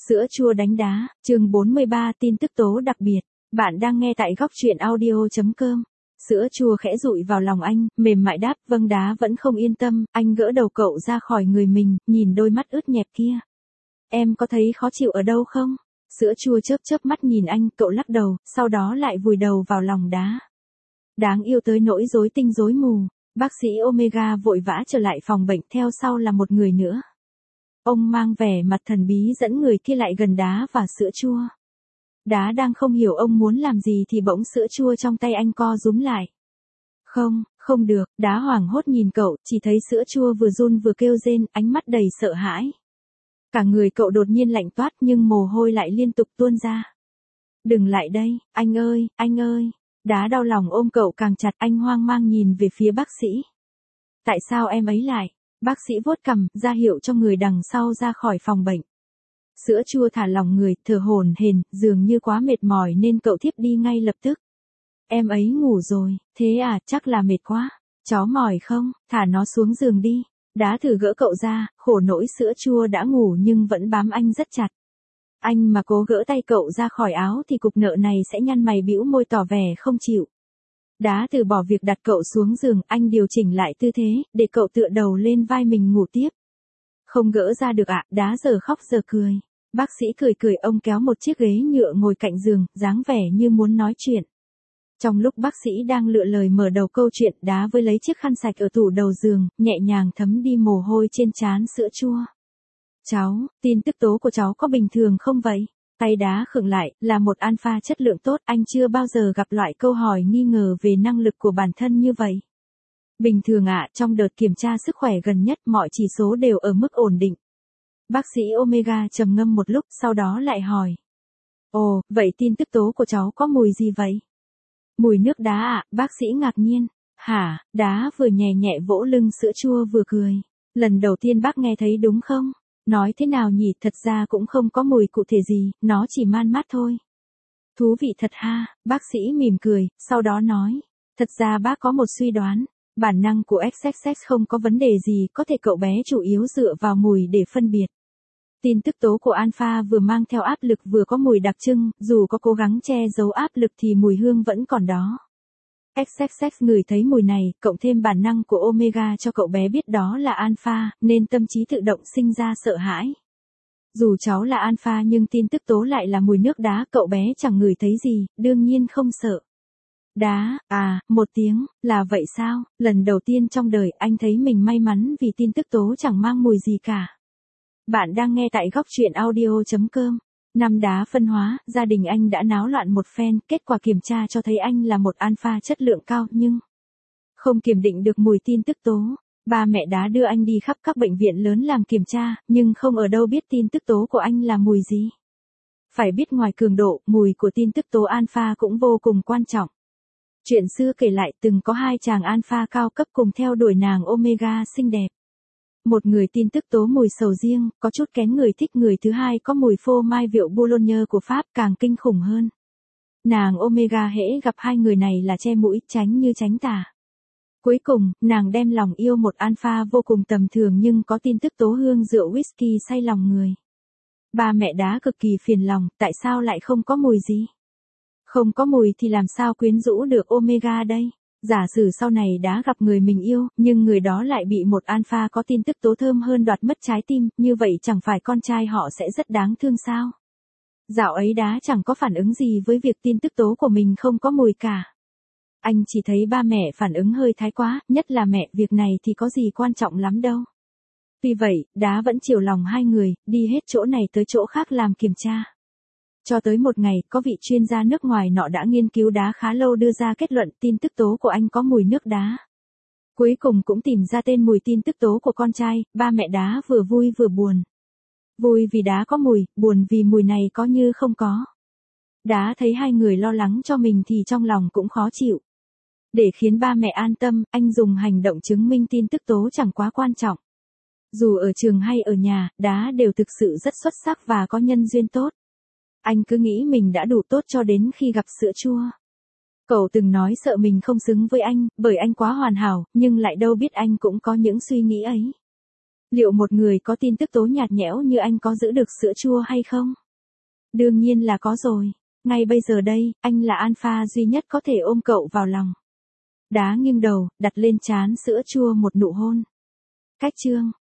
Sữa chua đánh đá, chương 43 tin tức tố đặc biệt. Bạn đang nghe tại góc truyện audio.com. Sữa chua khẽ dụi vào lòng anh, mềm mại đáp, vâng. Đá vẫn không yên tâm, anh gỡ đầu cậu ra khỏi người mình, nhìn đôi mắt ướt nhẹp kia. Em có thấy khó chịu ở đâu không? Sữa chua chớp chớp mắt nhìn anh, cậu lắc đầu, sau đó lại vùi đầu vào lòng đá. Đáng yêu tới nỗi rối tinh rối mù. Bác sĩ Omega vội vã trở lại phòng bệnh, theo sau là một người nữa. Ông mang vẻ mặt thần bí dẫn người kia lại gần đá và sữa chua. Đá đang không hiểu ông muốn làm gì thì bỗng sữa chua trong tay anh co rúm lại. Không được, đá hoảng hốt nhìn cậu, chỉ thấy sữa chua vừa run vừa kêu rên, ánh mắt đầy sợ hãi. Cả người cậu đột nhiên lạnh toát nhưng mồ hôi lại liên tục tuôn ra. Đừng lại đây, anh ơi. Đá đau lòng ôm cậu càng chặt, anh hoang mang nhìn về phía bác sĩ. Tại sao em ấy lại? Bác sĩ vuốt cằm, ra hiệu cho người đằng sau ra khỏi phòng bệnh. Sữa chua thả lỏng người, thở hổn hển, dường như quá mệt mỏi nên cậu thiếp đi ngay lập tức. Em ấy ngủ rồi, thế à, chắc là mệt quá. Chó mỏi không, thả nó xuống giường đi. Đá thử gỡ cậu ra, khổ nỗi sữa chua đã ngủ nhưng vẫn bám anh rất chặt. Anh mà cố gỡ tay cậu ra khỏi áo thì cục nợ này sẽ nhăn mày bĩu môi tỏ vẻ không chịu. Đá từ bỏ việc đặt cậu xuống giường, anh điều chỉnh lại tư thế, để cậu tựa đầu lên vai mình ngủ tiếp. Không gỡ ra được ạ, Đá giờ khóc giờ cười. Bác sĩ cười, ông kéo một chiếc ghế nhựa ngồi cạnh giường, dáng vẻ như muốn nói chuyện. Trong lúc bác sĩ đang lựa lời mở đầu câu chuyện, Đá với lấy chiếc khăn sạch ở tủ đầu giường, nhẹ nhàng thấm đi mồ hôi trên trán sữa chua. Cháu, tin tức tố của cháu có bình thường không vậy? Tay Đá khựng lại, là một alpha chất lượng tốt, anh chưa bao giờ gặp loại câu hỏi nghi ngờ về năng lực của bản thân như vậy. Bình thường ạ, trong đợt kiểm tra sức khỏe gần nhất mọi chỉ số đều ở mức ổn định. Bác sĩ Omega trầm ngâm một lúc, sau đó lại hỏi. Ồ, vậy tin tức tố của cháu có mùi gì vậy? Mùi nước đá ạ, bác sĩ ngạc nhiên. Hả? Đá vừa nhẹ nhẹ vỗ lưng sữa chua vừa cười. Lần đầu tiên bác nghe thấy đúng không? Nói thế nào nhỉ, thật ra cũng không có mùi cụ thể gì, nó chỉ man mát thôi. Thú vị thật ha, bác sĩ mỉm cười, sau đó nói. Thật ra bác có một suy đoán, bản năng của XXX không có vấn đề gì, có thể cậu bé chủ yếu dựa vào mùi để phân biệt. Tin tức tố của alpha vừa mang theo áp lực vừa có mùi đặc trưng, dù có cố gắng che giấu áp lực thì mùi hương vẫn còn đó. XXX ngửi thấy mùi này, cộng thêm bản năng của Omega cho cậu bé biết đó là alpha, nên tâm trí tự động sinh ra sợ hãi. Dù cháu là alpha nhưng tin tức tố lại là mùi nước đá, cậu bé chẳng ngửi thấy gì, đương nhiên không sợ. Đá, một tiếng, là vậy sao? Lần đầu tiên trong đời anh thấy mình may mắn vì tin tức tố chẳng mang mùi gì cả. Bạn đang nghe tại góc truyện audio.com. Năm Đá phân hóa, gia đình anh đã náo loạn một phen, kết quả kiểm tra cho thấy anh là một alpha chất lượng cao nhưng không kiểm định được mùi tin tức tố. Ba mẹ Đá đưa anh đi khắp các bệnh viện lớn làm kiểm tra, nhưng không ở đâu biết tin tức tố của anh là mùi gì. Phải biết ngoài cường độ, mùi của tin tức tố alpha cũng vô cùng quan trọng. Chuyện xưa kể lại từng có hai chàng alpha cao cấp cùng theo đuổi nàng Omega xinh đẹp. Một người tin tức tố mùi sầu riêng, có chút kén người thích, người thứ hai có mùi phô mai rượu Boulogne của Pháp, càng kinh khủng hơn. Nàng Omega hễ gặp hai người này là che mũi, tránh như tránh tà. Cuối cùng, nàng đem lòng yêu một alpha vô cùng tầm thường nhưng có tin tức tố hương rượu whisky say lòng người. Ba mẹ Đá cực kỳ phiền lòng, tại sao lại không có mùi gì? Không có mùi thì làm sao quyến rũ được Omega đây? Giả sử sau này Đá gặp người mình yêu, nhưng người đó lại bị một alpha có tin tức tố thơm hơn đoạt mất trái tim, như vậy chẳng phải con trai họ sẽ rất đáng thương sao? Dạo ấy Đá chẳng có phản ứng gì với việc tin tức tố của mình không có mùi cả. Anh chỉ thấy ba mẹ phản ứng hơi thái quá, nhất là mẹ, việc này thì có gì quan trọng lắm đâu. Tuy vậy, Đá vẫn chiều lòng hai người, đi hết chỗ này tới chỗ khác làm kiểm tra. Cho tới một ngày, có vị chuyên gia nước ngoài nọ đã nghiên cứu Đá khá lâu đưa ra kết luận tin tức tố của anh có mùi nước đá. Cuối cùng cũng tìm ra tên mùi tin tức tố của con trai, ba mẹ Đá vừa vui vừa buồn. Vui vì Đá có mùi, buồn vì mùi này có như không có. Đá thấy hai người lo lắng cho mình thì trong lòng cũng khó chịu. Để khiến ba mẹ an tâm, anh dùng hành động chứng minh tin tức tố chẳng quá quan trọng. Dù ở trường hay ở nhà, Đá đều thực sự rất xuất sắc và có nhân duyên tốt. Anh cứ nghĩ mình đã đủ tốt cho đến khi gặp sữa chua. Cậu từng nói sợ mình không xứng với anh, bởi anh quá hoàn hảo, nhưng lại đâu biết anh cũng có những suy nghĩ ấy. Liệu một người có tin tức tố nhạt nhẽo như anh có giữ được sữa chua hay không? Đương nhiên là có rồi. Ngay bây giờ đây, anh là alpha duy nhất có thể ôm cậu vào lòng. Đá nghiêng đầu, đặt lên trán sữa chua một nụ hôn. Cách chương